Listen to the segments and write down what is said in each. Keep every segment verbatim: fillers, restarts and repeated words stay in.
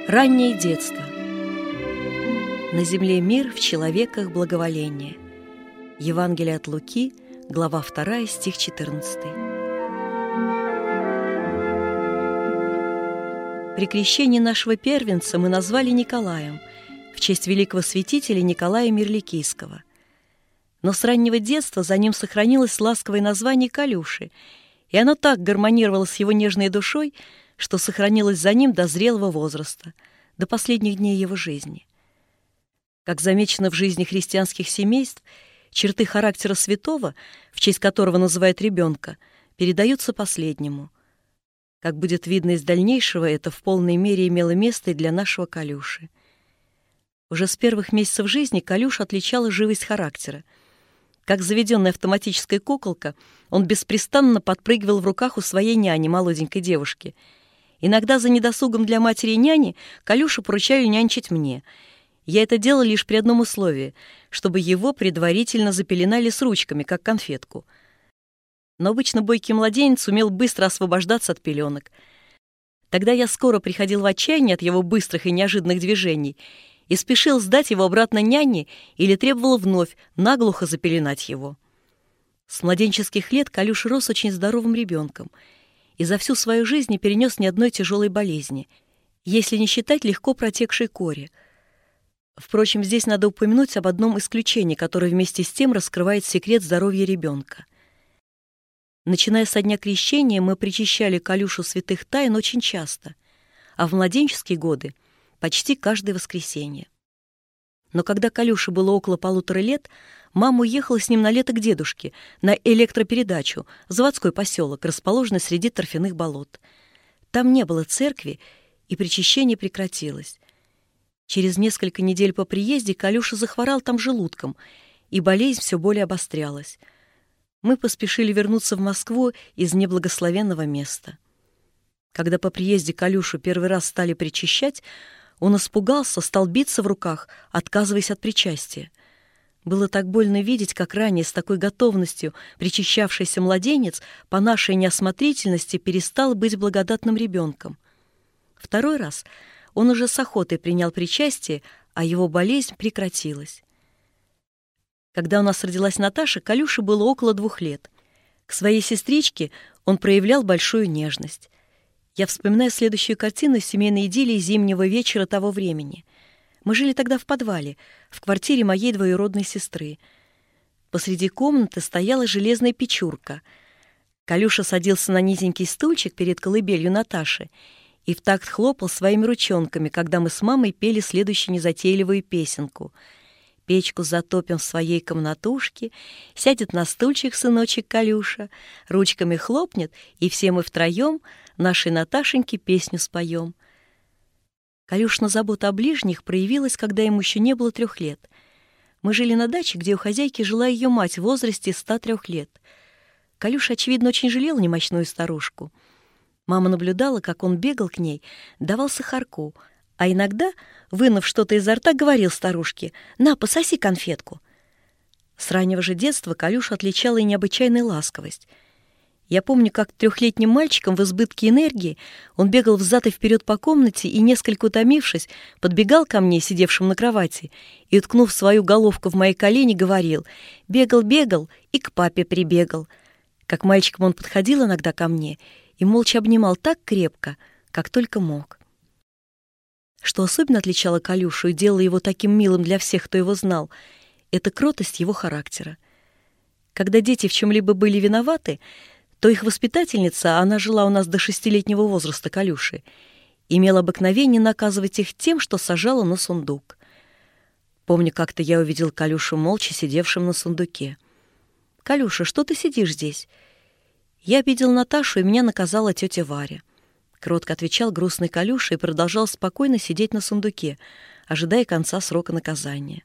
Раннее детство. На земле мир, в человеках благоволение. Евангелие от Луки, глава вторая, стих четырнадцатый. При крещении нашего первенца мы назвали Николаем, в честь великого святителя Николая Мирликийского. Но с раннего детства за ним сохранилось ласковое название Калюши, и оно так гармонировало с его нежной душой, что сохранилось за ним до зрелого возраста, до последних дней его жизни. Как замечено в жизни христианских семейств, черты характера святого, в честь которого называют ребенка, передаются последнему. Как будет видно из дальнейшего, это в полной мере имело место и для нашего Калюши. Уже с первых месяцев жизни Калюша отличала живость характера. Как заведенная автоматическая куколка, он беспрестанно подпрыгивал в руках у своей няни, молоденькой девушки. Иногда за недосугом для матери и няни Калюшу поручали нянчить мне. Я это делала лишь при одном условии, чтобы его предварительно запеленали с ручками, как конфетку. Но обычно бойкий младенец умел быстро освобождаться от пеленок. Тогда я скоро приходил в отчаяние от его быстрых и неожиданных движений и спешил сдать его обратно няне или требовал вновь наглухо запеленать его. С младенческих лет Калюша рос очень здоровым ребенком и за всю свою жизнь не перенес ни одной тяжелой болезни, если не считать легко протекшей кори. Впрочем, здесь надо упомянуть об одном исключении, которое вместе с тем раскрывает секрет здоровья ребенка. Начиная со дня крещения, мы причащали Калюшу святых тайн очень часто, а в младенческие годы почти каждое воскресенье. Но когда Калюше было около полутора лет, мама уехала с ним на лето к дедушке, на электропередачу, в заводской поселок, расположенный среди торфяных болот. Там не было церкви, и причащение прекратилось. Через несколько недель по приезде Калюша захворал там желудком, и болезнь все более обострялась. Мы поспешили вернуться в Москву из неблагословенного места. Когда по приезде Калюшу первый раз стали причащать, он испугался, стал биться в руках, отказываясь от причастия. Было так больно видеть, как ранее с такой готовностью причащавшийся младенец по нашей неосмотрительности перестал быть благодатным ребенком. Второй раз он уже с охотой принял причастие, а его болезнь прекратилась. Когда у нас родилась Наташа, Калюше было около двух лет. К своей сестричке он проявлял большую нежность. Я вспоминаю следующую картину из семейной идиллии зимнего вечера того времени. Мы жили тогда в подвале, в квартире моей двоюродной сестры. Посреди комнаты стояла железная печурка. Калюша садился на низенький стульчик перед колыбелью Наташи и в такт хлопал своими ручонками, когда мы с мамой пели следующую незатейливую песенку. «Печку затопим в своей комнатушке, сядет на стульчик сыночек Калюша, ручками хлопнет, и все мы втроем нашей Наташеньке песню споем». Калюшина забота о ближних проявилась, когда ему еще не было трех лет. Мы жили на даче, где у хозяйки жила ее мать в возрасте ста трех лет. Калюша, очевидно, очень жалел немощную старушку. Мама наблюдала, как он бегал к ней, давал сахарку, а иногда, вынув что-то изо рта, говорил старушке: «На, пососи конфетку». С раннего же детства Калюшу отличала и необычайная ласковость. Я помню, как трехлетним мальчиком в избытке энергии он бегал взад и вперед по комнате и, несколько утомившись, подбегал ко мне, сидевшему на кровати, и, уткнув свою головку в мои колени, говорил: «Бегал-бегал и к папе прибегал». Как мальчиком он подходил иногда ко мне и молча обнимал так крепко, как только мог. Что особенно отличало Калюшу и делало его таким милым для всех, кто его знал, это кротость его характера. Когда дети в чем-либо были виноваты, то их воспитательница, она жила у нас до шестилетнего возраста Калюши, имела обыкновение наказывать их тем, что сажала на сундук. Помню, как-то я увидел Калюшу молча сидевшим на сундуке. «Калюша, что ты сидишь здесь?» «Я обидел Наташу, и меня наказала тетя Варя». Кротко отвечал грустный Калюша и продолжал спокойно сидеть на сундуке, ожидая конца срока наказания.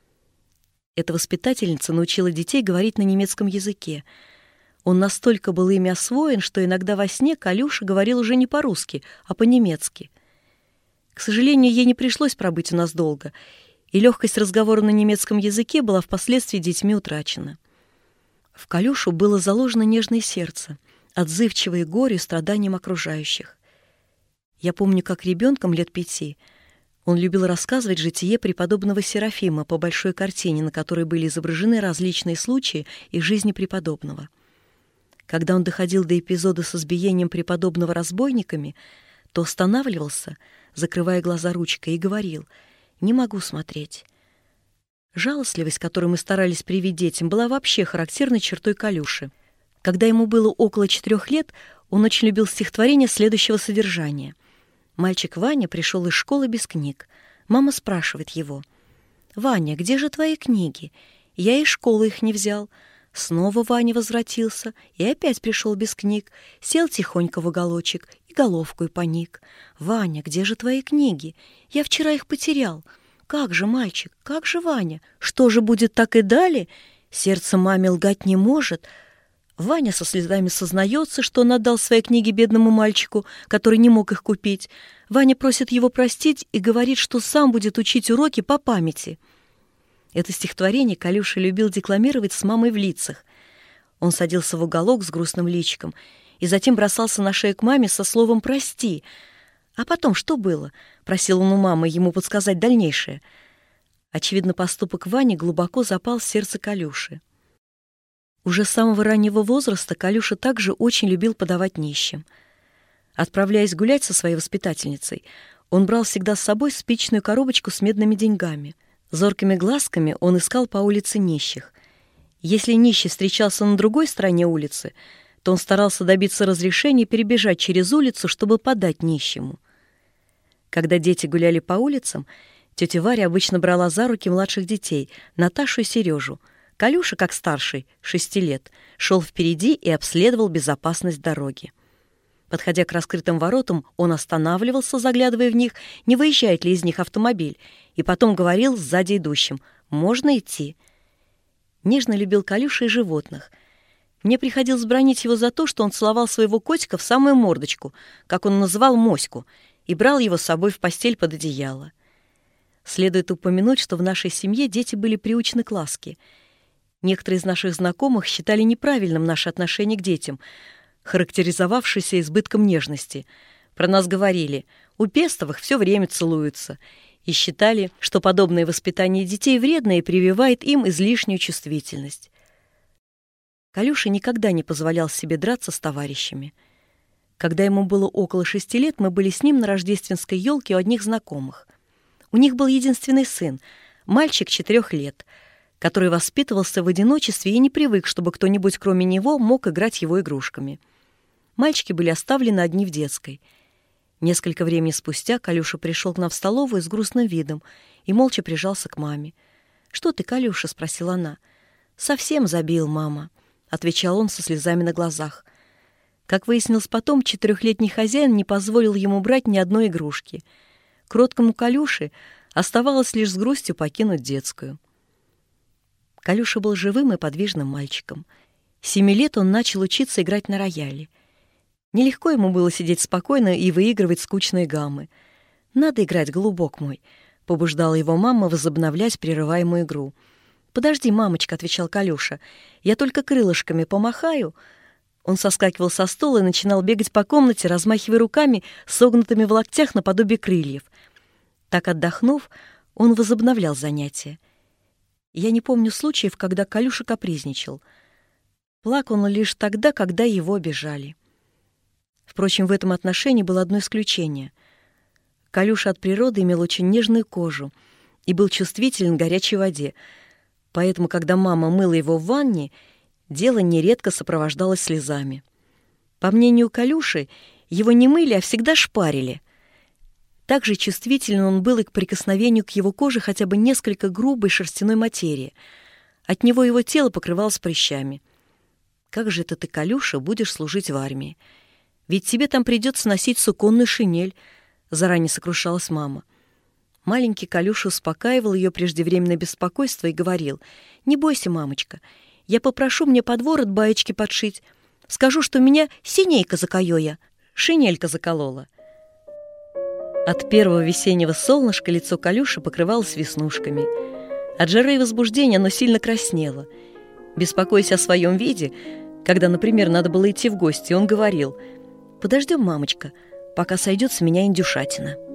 Эта воспитательница научила детей говорить на немецком языке. Он настолько был ими освоен, что иногда во сне Калюша говорил уже не по-русски, а по-немецки. К сожалению, ей не пришлось пробыть у нас долго, и легкость разговора на немецком языке была впоследствии детьми утрачена. В Калюшу было заложено нежное сердце, отзывчивое горю и страданиям окружающих. Я помню, как ребенком лет пяти он любил рассказывать житие преподобного Серафима по большой картине, на которой были изображены различные случаи из жизни преподобного. Когда он доходил до эпизода с избиением преподобного разбойниками, то останавливался, закрывая глаза ручкой, и говорил: «Не могу смотреть». Жалостливость, которую мы старались привить детям, была вообще характерной чертой Калюши. Когда ему было около четырех лет, он очень любил стихотворение следующего содержания. Мальчик Ваня пришел из школы без книг. Мама спрашивает его: «Ваня, где же твои книги? Я из школы их не взял». Снова Ваня возвратился и опять пришел без книг, сел тихонько в уголочек и головкой поник. «Ваня, где же твои книги? Я вчера их потерял». «Как же, мальчик, как же, Ваня? Что же будет так и далее? Сердце маме лгать не может». Ваня со слезами сознается, что он отдал свои книги бедному мальчику, который не мог их купить. Ваня просит его простить и говорит, что сам будет учить уроки по памяти. Это стихотворение Калюша любил декламировать с мамой в лицах. Он садился в уголок с грустным личиком и затем бросался на шею к маме со словом «прости». «А потом что было?» — просил он у мамы ему подсказать дальнейшее. Очевидно, поступок Вани глубоко запал в сердце Калюши. Уже с самого раннего возраста Калюша также очень любил подавать нищим. Отправляясь гулять со своей воспитательницей, он брал всегда с собой спичную коробочку с медными деньгами. Зоркими глазками он искал по улице нищих. Если нищий встречался на другой стороне улицы, то он старался добиться разрешения перебежать через улицу, чтобы подать нищему. Когда дети гуляли по улицам, тетя Варя обычно брала за руки младших детей, Наташу и Сережу. Калюша, как старший, шести лет, шел впереди и обследовал безопасность дороги. Подходя к раскрытым воротам, он останавливался, заглядывая в них, не выезжает ли из них автомобиль, и потом говорил сзади идущим: «Можно идти». Нежно любил Калюша и животных. Мне приходилось бранить его за то, что он целовал своего котика в самую мордочку, как он называл моську, и брал его с собой в постель под одеяло. Следует упомянуть, что в нашей семье дети были приучены к ласке. Некоторые из наших знакомых считали неправильным наше отношение к детям, характеризовавшееся избытком нежности. Про нас говорили: у Пестовых все время целуются, и считали, что подобное воспитание детей вредно и прививает им излишнюю чувствительность. Калюша никогда не позволял себе драться с товарищами. Когда ему было около шести лет, мы были с ним на рождественской елке у одних знакомых. У них был единственный сын, мальчик четырех лет, который воспитывался в одиночестве и не привык, чтобы кто-нибудь кроме него мог играть его игрушками. Мальчики были оставлены одни в детской. Несколько времени спустя Калюша пришел к нам в столовую с грустным видом и молча прижался к маме. «Что ты, Калюша?» — спросила она. «Совсем забил, мама», — отвечал он со слезами на глазах. Как выяснилось потом, четырехлетний хозяин не позволил ему брать ни одной игрушки. Кроткому Калюше оставалось лишь с грустью покинуть детскую. Калюша был живым и подвижным мальчиком. С семи лет он начал учиться играть на рояле. Нелегко ему было сидеть спокойно и выигрывать скучные гаммы. «Надо играть, голубок мой», — побуждала его мама возобновлять прерываемую игру. «Подожди, мамочка», — отвечал Калюша, — «я только крылышками помахаю». Он соскакивал со стула и начинал бегать по комнате, размахивая руками, согнутыми в локтях наподобие крыльев. Так, отдохнув, он возобновлял занятия. Я не помню случаев, когда Калюша капризничал. Плакал он лишь тогда, когда его обижали. Впрочем, в этом отношении было одно исключение. Калюша от природы имел очень нежную кожу и был чувствителен к горячей воде, поэтому, когда мама мыла его в ванне, дело нередко сопровождалось слезами. По мнению Калюши, его не мыли, а всегда шпарили. Также чувствителен он был и к прикосновению к его коже хотя бы несколько грубой шерстяной материи. От него его тело покрывалось прыщами. «Как же это ты, Калюша, будешь служить в армии? Ведь тебе там придется носить суконную шинель», — заранее сокрушалась мама. Маленький Калюша успокаивал ее преждевременное беспокойство и говорил: «Не бойся, мамочка, я попрошу мне под ворот баечки подшить. Скажу, что меня синейка закоёя, шинелька заколола». От первого весеннего солнышка лицо Калюши покрывалось веснушками. От жары и возбуждения оно сильно краснело. Беспокоясь о своем виде, когда, например, надо было идти в гости, он говорил: «Подождем, мамочка, пока сойдет с меня индюшатина.